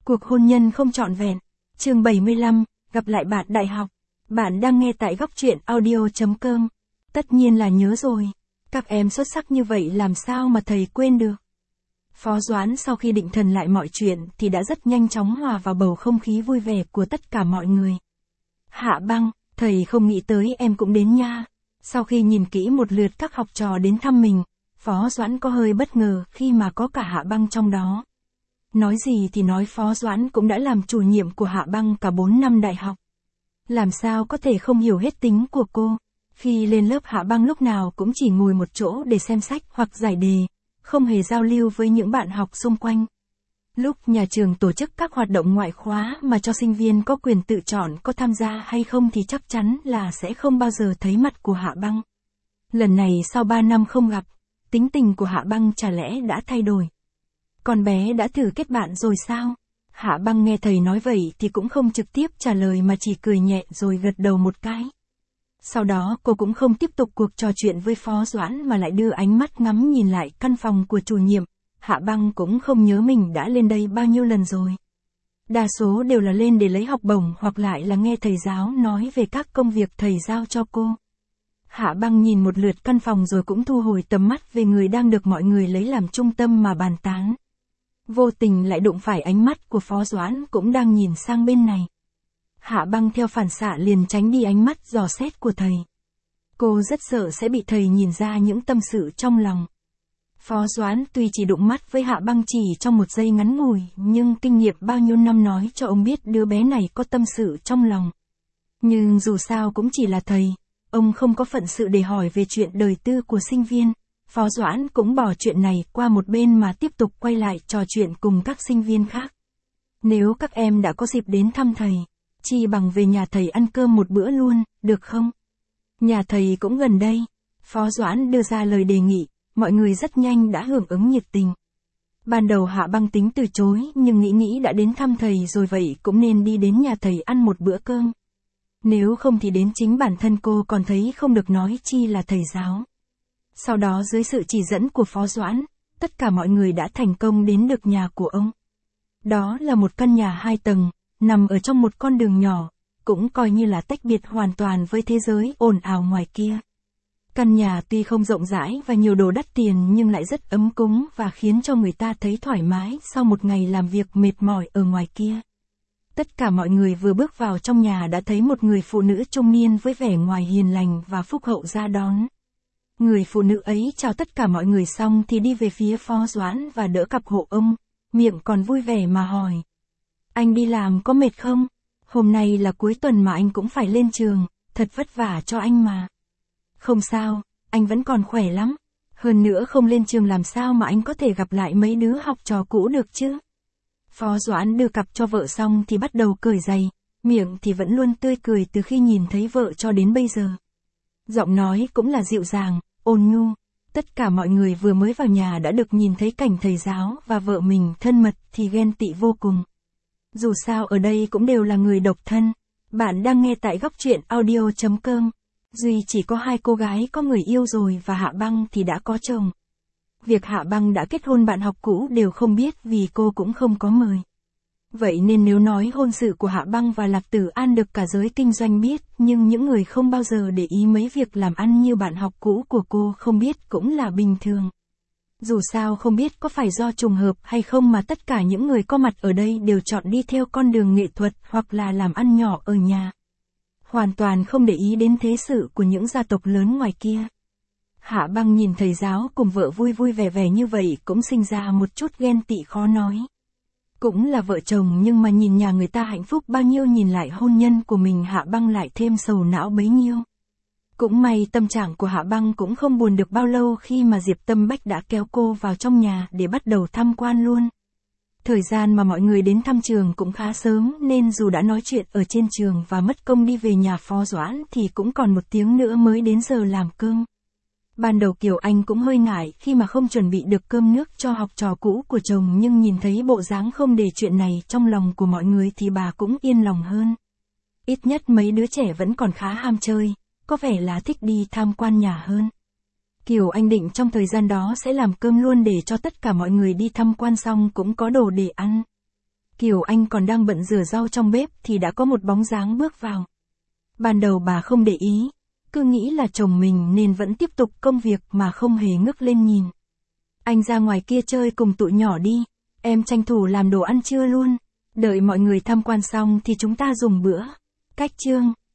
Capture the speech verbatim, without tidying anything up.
Cuộc hôn nhân không trọn vẹn. Chương bảy mươi lăm, gặp lại bạn đại học. Bạn đang nghe tại góc truyện audio chấm com. Tất nhiên là nhớ rồi. Các em xuất sắc như vậy làm sao mà thầy quên được. Phó Doãn sau khi định thần lại mọi chuyện thì đã rất nhanh chóng hòa vào bầu không khí vui vẻ của tất cả mọi người. Hạ Băng, thầy không nghĩ tới em cũng đến nha. Sau khi nhìn kỹ một lượt các học trò đến thăm mình, Phó Doãn có hơi bất ngờ khi mà có cả Hạ Băng trong đó. Nói gì thì nói Phó Doãn cũng đã làm chủ nhiệm của Hạ Băng cả bốn năm đại học. Làm sao có thể không hiểu hết tính của cô. Khi lên lớp Hạ Băng lúc nào cũng chỉ ngồi một chỗ để xem sách hoặc giải đề, không hề giao lưu với những bạn học xung quanh. Lúc nhà trường tổ chức các hoạt động ngoại khóa mà cho sinh viên có quyền tự chọn có tham gia hay không thì chắc chắn là sẽ không bao giờ thấy mặt của Hạ Băng. Lần này sau ba năm không gặp, tính tình của Hạ Băng chả lẽ đã thay đổi. Con bé đã thử kết bạn rồi sao? Hạ Băng nghe thầy nói vậy thì cũng không trực tiếp trả lời mà chỉ cười nhẹ rồi gật đầu một cái. Sau đó cô cũng không tiếp tục cuộc trò chuyện với Phó Doãn mà lại đưa ánh mắt ngắm nhìn lại căn phòng của chủ nhiệm. Hạ Băng cũng không nhớ mình đã lên đây bao nhiêu lần rồi. Đa số đều là lên để lấy học bổng hoặc lại là nghe thầy giáo nói về các công việc thầy giao cho cô. Hạ Băng nhìn một lượt căn phòng rồi cũng thu hồi tầm mắt về người đang được mọi người lấy làm trung tâm mà bàn tán. Vô tình lại đụng phải ánh mắt của Phó Doãn cũng đang nhìn sang bên này. Hạ Băng theo phản xạ liền tránh đi ánh mắt dò xét của thầy. Cô rất sợ sẽ bị thầy nhìn ra những tâm sự trong lòng. Phó Doãn tuy chỉ đụng mắt với Hạ Băng chỉ trong một giây ngắn ngủi, nhưng kinh nghiệm bao nhiêu năm nói cho ông biết đứa bé này có tâm sự trong lòng. Nhưng dù sao cũng chỉ là thầy, ông không có phận sự để hỏi về chuyện đời tư của sinh viên. Phó Doãn cũng bỏ chuyện này qua một bên mà tiếp tục quay lại trò chuyện cùng các sinh viên khác. Nếu các em đã có dịp đến thăm thầy, chi bằng về nhà thầy ăn cơm một bữa luôn, được không? Nhà thầy cũng gần đây. Phó Doãn đưa ra lời đề nghị, mọi người rất nhanh đã hưởng ứng nhiệt tình. Ban đầu Hạ Băng tính từ chối nhưng nghĩ nghĩ đã đến thăm thầy rồi vậy cũng nên đi đến nhà thầy ăn một bữa cơm. Nếu không thì đến chính bản thân cô còn thấy không được nói chi là thầy giáo. Sau đó dưới sự chỉ dẫn của Phó Doãn, tất cả mọi người đã thành công đến được nhà của ông. Đó là một căn nhà hai tầng, nằm ở trong một con đường nhỏ, cũng coi như là tách biệt hoàn toàn với thế giới ồn ào ngoài kia. Căn nhà tuy không rộng rãi và nhiều đồ đắt tiền nhưng lại rất ấm cúng và khiến cho người ta thấy thoải mái sau một ngày làm việc mệt mỏi ở ngoài kia. Tất cả mọi người vừa bước vào trong nhà đã thấy một người phụ nữ trung niên với vẻ ngoài hiền lành và phúc hậu ra đón. Người phụ nữ ấy chào tất cả mọi người xong thì đi về phía Phó Doãn và đỡ cặp hộ ông, miệng còn vui vẻ mà hỏi. Anh đi làm có mệt không? Hôm nay là cuối tuần mà anh cũng phải lên trường, thật vất vả cho anh mà. Không sao, anh vẫn còn khỏe lắm. Hơn nữa không lên trường làm sao mà anh có thể gặp lại mấy đứa học trò cũ được chứ? Phó Doãn đưa cặp cho vợ xong thì bắt đầu cởi giày, miệng thì vẫn luôn tươi cười từ khi nhìn thấy vợ cho đến bây giờ. Giọng nói cũng là dịu dàng, ôn nhu. Tất cả mọi người vừa mới vào nhà đã được nhìn thấy cảnh thầy giáo và vợ mình thân mật thì ghen tị vô cùng. Dù sao ở đây cũng đều là người độc thân. Bạn đang nghe tại góc truyện audio chấm com. Duy chỉ có hai cô gái có người yêu rồi và Hạ Băng thì đã có chồng. Việc Hạ Băng đã kết hôn bạn học cũ đều không biết vì cô cũng không có mời. Vậy nên nếu nói hôn sự của Hạ Băng và Lạc Tử An được cả giới kinh doanh biết, nhưng những người không bao giờ để ý mấy việc làm ăn như bạn học cũ của cô không biết cũng là bình thường. Dù sao không biết có phải do trùng hợp hay không mà tất cả những người có mặt ở đây đều chọn đi theo con đường nghệ thuật hoặc là làm ăn nhỏ ở nhà. Hoàn toàn không để ý đến thế sự của những gia tộc lớn ngoài kia. Hạ Băng nhìn thầy giáo cùng vợ vui vui vẻ vẻ như vậy cũng sinh ra một chút ghen tị khó nói. Cũng là vợ chồng nhưng mà nhìn nhà người ta hạnh phúc bao nhiêu nhìn lại hôn nhân của mình Hạ Băng lại thêm sầu não bấy nhiêu. Cũng may tâm trạng của Hạ Băng cũng không buồn được bao lâu khi mà Diệp Tâm Bách đã kéo cô vào trong nhà để bắt đầu tham quan luôn. Thời gian mà mọi người đến thăm trường cũng khá sớm nên dù đã nói chuyện ở trên trường và mất công đi về nhà Phó Doãn thì cũng còn một tiếng nữa mới đến giờ làm cơm. Ban đầu Kiều Anh cũng hơi ngại khi mà không chuẩn bị được cơm nước cho học trò cũ của chồng nhưng nhìn thấy bộ dáng không để chuyện này trong lòng của mọi người thì bà cũng yên lòng hơn. Ít nhất mấy đứa trẻ vẫn còn khá ham chơi, có vẻ là thích đi tham quan nhà hơn. Kiều Anh định trong thời gian đó sẽ làm cơm luôn để cho tất cả mọi người đi tham quan xong cũng có đồ để ăn. Kiều Anh còn đang bận rửa rau trong bếp thì đã có một bóng dáng bước vào. Ban đầu bà không để ý, cứ nghĩ là chồng mình nên vẫn tiếp tục công việc mà không hề ngước lên nhìn. Anh ra ngoài kia chơi cùng tụi nhỏ đi, em tranh thủ làm đồ ăn trưa luôn, đợi mọi người tham quan xong thì chúng ta dùng bữa. Cách chương